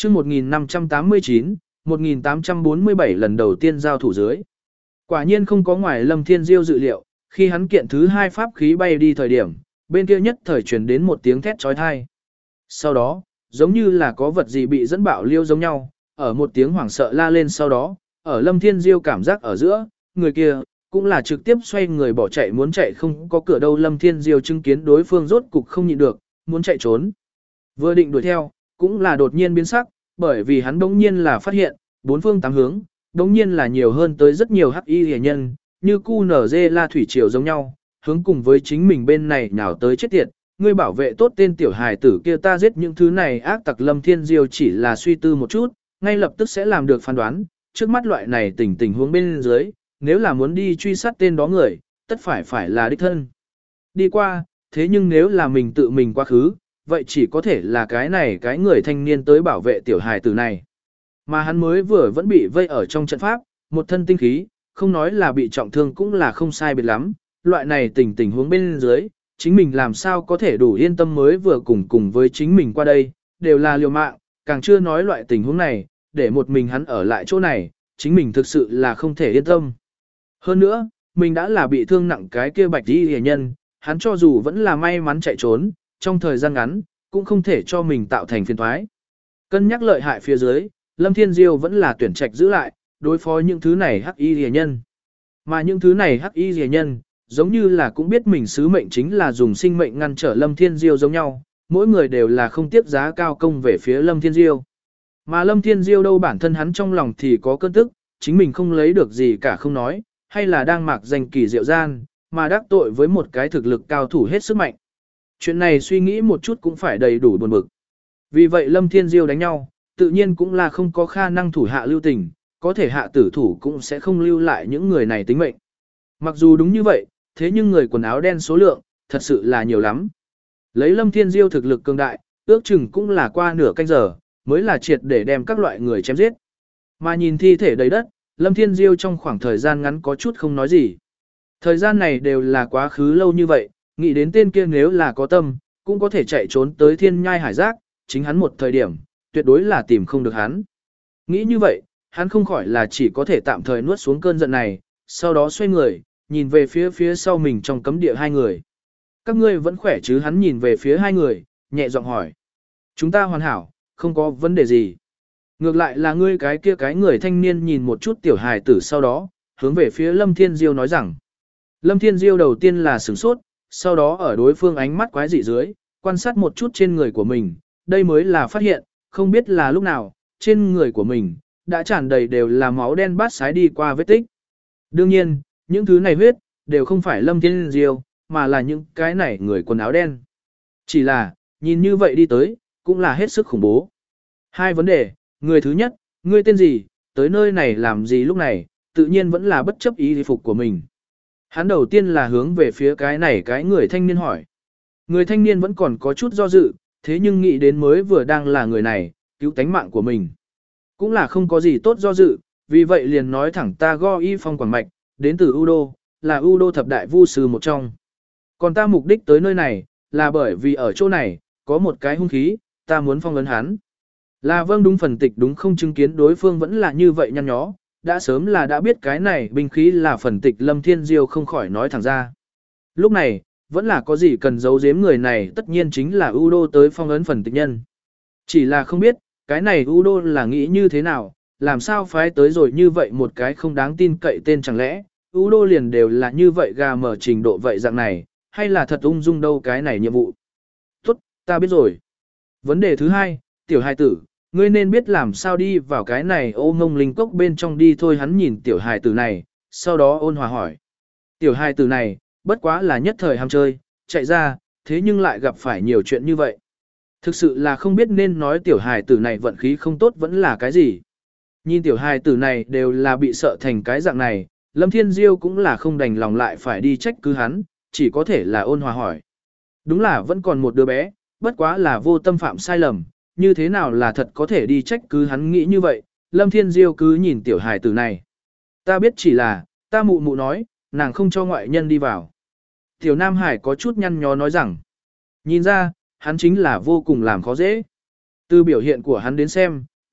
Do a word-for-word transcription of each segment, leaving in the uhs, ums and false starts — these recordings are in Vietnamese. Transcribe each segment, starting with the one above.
chương một nghìn năm trăm tám mươi chín, một nghìn tám trăm bốn mươi bảy lần đầu tiên giao thủ dưới. Quả nhiên không có ngoài Lâm Thiên Diêu dự liệu, khi hắn kiện thứ hai pháp khí bay đi thời điểm, bên kia nhất thời truyền đến một tiếng thét chói tai. Sau đó, giống như là có vật gì bị dẫn bạo liêu giống nhau, ở một tiếng hoảng sợ la lên sau đó, ở Lâm Thiên Diêu cảm giác ở giữa, người kia cũng là trực tiếp xoay người bỏ chạy muốn chạy không có cửa đâu. Lâm Thiên Diêu chứng kiến đối phương rốt cục không nhịn được, muốn chạy trốn. Vừa định đuổi theo, cũng là đột nhiên biến sắc, bởi vì hắn đống nhiên là phát hiện, bốn phương tám hướng, đống nhiên là nhiều hơn tới rất nhiều hắc y rẻ nhân, như cu nở dê la thủy triều giống nhau, hướng cùng với chính mình bên này nhào tới chết tiệt. Ngươi bảo vệ tốt tên tiểu hài tử kia, ta giết những thứ này ác tặc. Lâm Thiên Diêu chỉ là suy tư một chút, ngay lập tức sẽ làm được phán đoán, trước mắt loại này tình tình huống bên dưới, nếu là muốn đi truy sát tên đó người, tất phải phải là đích thân đi qua, thế nhưng nếu là mình tự mình quá khứ, vậy chỉ có thể là cái này cái người thanh niên tới bảo vệ tiểu hài tử này. Mà hắn mới vừa vẫn bị vây ở trong trận pháp, một thân tinh khí, không nói là bị trọng thương cũng là không sai biệt lắm, loại này tình tình huống bên dưới, chính mình làm sao có thể đủ yên tâm mới vừa cùng cùng với chính mình qua đây, đều là liều mạng, càng chưa nói loại tình huống này, để một mình hắn ở lại chỗ này, chính mình thực sự là không thể yên tâm. Hơn nữa, mình đã là bị thương nặng cái kia bạch y hề nhân, hắn cho dù vẫn là may mắn chạy trốn, trong thời gian ngắn, cũng không thể cho mình tạo thành phiền toái. Cân nhắc lợi hại phía dưới, Lâm Thiên Diêu vẫn là tuyển trạch giữ lại, đối phó những thứ này hắc y hề nhân. Mà những thứ này hắc y hề nhân, giống như là cũng biết mình sứ mệnh chính là dùng sinh mệnh ngăn trở Lâm Thiên Diêu giống nhau, mỗi người đều là không tiếc giá cao công về phía Lâm Thiên Diêu. Mà Lâm Thiên Diêu đâu bản thân hắn trong lòng thì có cơn tức, chính mình không lấy được gì cả không nói, hay là đang mạc danh kỳ diệu gian, mà đắc tội với một cái thực lực cao thủ hết sức mạnh. Chuyện này suy nghĩ một chút cũng phải đầy đủ buồn bực. Vì vậy Lâm Thiên Diêu đánh nhau, tự nhiên cũng là không có khả năng thủ hạ lưu tình, có thể hạ tử thủ cũng sẽ không lưu lại những người này tính mệnh. Mặc dù đúng như vậy, thế nhưng người quần áo đen số lượng, thật sự là nhiều lắm. Lấy Lâm Thiên Diêu thực lực cường đại, ước chừng cũng là qua nửa canh giờ, mới là triệt để đem các loại người chém giết. Mà nhìn thi thể đầy đất, Lâm Thiên Diêu trong khoảng thời gian ngắn có chút không nói gì. Thời gian này đều là quá khứ lâu như vậy, nghĩ đến tên kia nếu là có tâm, cũng có thể chạy trốn tới thiên nhai hải giác, chính hắn một thời điểm, tuyệt đối là tìm không được hắn. Nghĩ như vậy, hắn không khỏi là chỉ có thể tạm thời nuốt xuống cơn giận này, sau đó xoay người, nhìn về phía phía sau mình trong cấm địa hai người. Các ngươi vẫn khỏe chứ? Hắn nhìn về phía hai người, nhẹ giọng hỏi. Chúng ta hoàn hảo, không có vấn đề gì. Ngược lại là ngươi cái kia cái người thanh niên nhìn một chút tiểu hài tử sau đó, hướng về phía Lâm Thiên Diêu nói rằng. Lâm Thiên Diêu đầu tiên là sửng sốt, sau đó ở đối phương ánh mắt quái dị dưới, quan sát một chút trên người của mình, đây mới là phát hiện, không biết là lúc nào, trên người của mình, đã tràn đầy đều là máu đen bát sái đi qua vết tích. Đương nhiên, những thứ này huyết, đều không phải Lâm Thiên Diêu, mà là những cái này người quần áo đen. Chỉ là, nhìn như vậy đi tới, cũng là hết sức khủng bố. Hai vấn đề, người thứ nhất, ngươi tên gì, tới nơi này làm gì lúc này, tự nhiên vẫn là bất chấp ý phục của mình. Hắn đầu tiên là hướng về phía cái này cái người thanh niên hỏi. Người thanh niên vẫn còn có chút do dự, thế nhưng nghĩ đến mới vừa đang là người này, cứu tánh mạng của mình. Cũng là không có gì tốt do dự, vì vậy liền nói thẳng ta Go Y Phong Quảng Mạch, đến từ U Đô, là U Đô thập đại vu sư một trong. Còn ta mục đích tới nơi này, là bởi vì ở chỗ này, có một cái hung khí, ta muốn phong ấn hắn. Là vâng đúng phần tịch đúng không chứng kiến đối phương vẫn là như vậy nhăn nhó, đã sớm là đã biết cái này binh khí là phần tịch Lâm Thiên Diêu không khỏi nói thẳng ra. Lúc này, vẫn là có gì cần giấu giếm người này tất nhiên chính là U Đô tới phong ấn phần tịch nhân. Chỉ là không biết, cái này U Đô là nghĩ như thế nào, làm sao phái tới rồi như vậy một cái không đáng tin cậy tên chẳng lẽ, U Đô liền đều là như vậy gà mở trình độ vậy dạng này, hay là thật ung dung đâu cái này nhiệm vụ. Tốt, ta biết rồi. Vấn đề thứ hai, tiểu hài tử, ngươi nên biết làm sao đi vào cái này ô ngông linh cốc bên trong đi thôi. Hắn nhìn tiểu hài tử này, sau đó ôn hòa hỏi. Tiểu hài tử này, bất quá là nhất thời ham chơi, chạy ra, thế nhưng lại gặp phải nhiều chuyện như vậy. Thực sự là không biết nên nói tiểu hài tử này vận khí không tốt vẫn là cái gì. Nhìn tiểu hài tử này đều là bị sợ thành cái dạng này, Lâm Thiên Diêu cũng là không đành lòng lại phải đi trách cứ hắn, chỉ có thể là ôn hòa hỏi. Đúng là vẫn còn một đứa bé, bất quá là vô tâm phạm sai lầm, như thế nào là thật có thể đi trách cứ hắn nghĩ như vậy, Lâm Thiên Diêu cứ nhìn tiểu hài tử này. Ta biết chỉ là, ta mụ mụ nói, nàng không cho ngoại nhân đi vào. Tiểu Nam Hải có chút nhăn nhó nói rằng, nhìn ra, hắn chính là vô cùng làm khó dễ. Từ biểu hiện của hắn đến xem,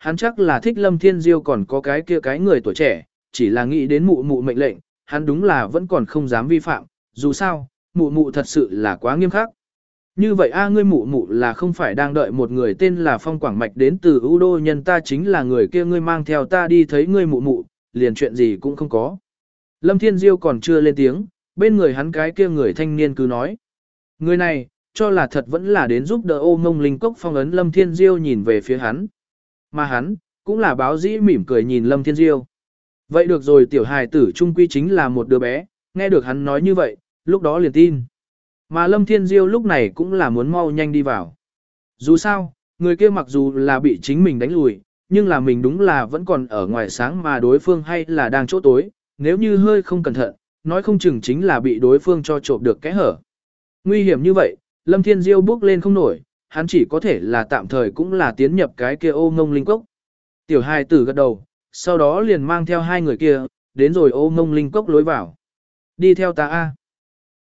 hắn chắc là thích Lâm Thiên Diêu còn có cái kia cái người tuổi trẻ, chỉ là nghĩ đến mụ mụ mệnh lệnh, hắn đúng là vẫn còn không dám vi phạm, dù sao, mụ mụ thật sự là quá nghiêm khắc. Như vậy a ngươi mụ mụ là không phải đang đợi một người tên là Phong Quảng Mạch đến từ ưu đô nhân, ta chính là người kia, ngươi mang theo ta đi thấy ngươi mụ mụ, liền chuyện gì cũng không có. Lâm Thiên Diêu còn chưa lên tiếng, bên người hắn cái kia người thanh niên cứ nói. Người này, cho là thật vẫn là đến giúp đỡ Ô Mông Linh Cốc phong ấn. Lâm Thiên Diêu nhìn về phía hắn. Mà hắn, cũng là báo dĩ mỉm cười nhìn Lâm Thiên Diêu. Vậy được rồi, tiểu hài tử trung quy chính là một đứa bé, nghe được hắn nói như vậy, lúc đó liền tin. Mà Lâm Thiên Diêu lúc này cũng là muốn mau nhanh đi vào. Dù sao, người kia mặc dù là bị chính mình đánh lùi, nhưng là mình đúng là vẫn còn ở ngoài sáng mà đối phương hay là đang chỗ tối, nếu như hơi không cẩn thận, nói không chừng chính là bị đối phương cho trộm được kẽ hở. Nguy hiểm như vậy, Lâm Thiên Diêu bước lên không nổi, hắn chỉ có thể là tạm thời cũng là tiến nhập cái kia Ô Ngông Linh Cốc. Tiểu hài tử gật đầu, sau đó liền mang theo hai người kia, đến rồi Ô Ngông Linh Cốc lối vào. Đi theo ta a.